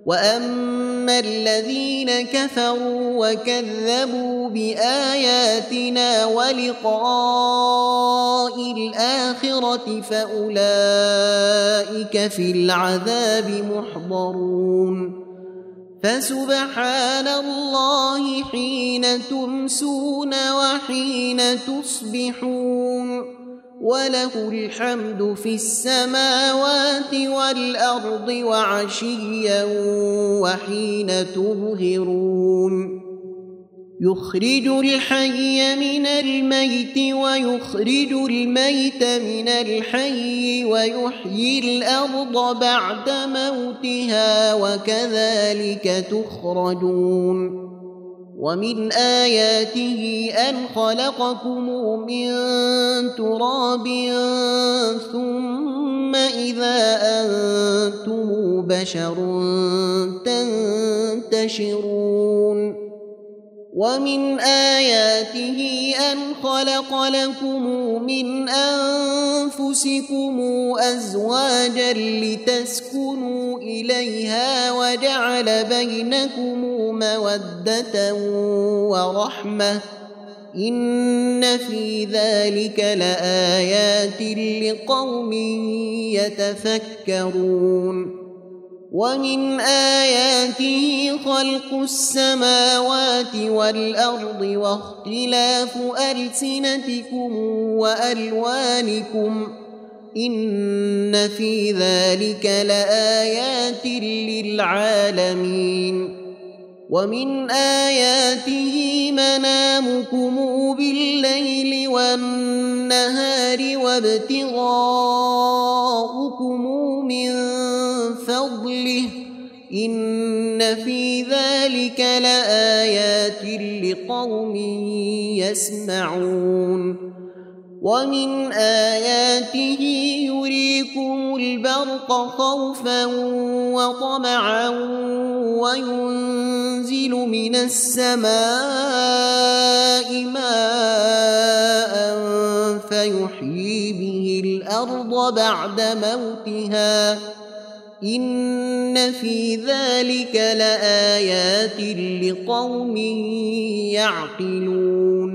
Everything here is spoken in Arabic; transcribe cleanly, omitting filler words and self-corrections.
وأما الذين كفروا وكذبوا بآياتنا ولقاء الآخرة فأولئك في العذاب محضرون فسبحان الله حين تمسون وحين تصبحون وله الحمد في السماوات والأرض وعشيا وحين تظهرون يخرج الحي من الميت ويخرج الميت من الحي ويحيي الأرض بعد موتها وكذلك تخرجون ومن آياته أن خلقكم من تراب ثم إذا أنتم بشر تنتشرون ومن آياته أن خلق لكم من أنفسكم أزواجا لتسكنوا إليها وجعل بينكم مودة ورحمة إن في ذلك لآيات لقوم يتفكرون ومن آياته خلق السماوات والأرض واختلاف ألسنتكم وألوانكم إن في ذلك لآيات للعالمين ومن آياته منامكم بالليل والنهار وابتغاؤكم من فضله إن في ذلك لآيات لقوم يسمعون ومن آياته يريكم البرق خوفا وطمعا وينزل من السماء ماء فيحيي به الأرض بعد موتها إن في ذلك لآيات لقوم يعقلون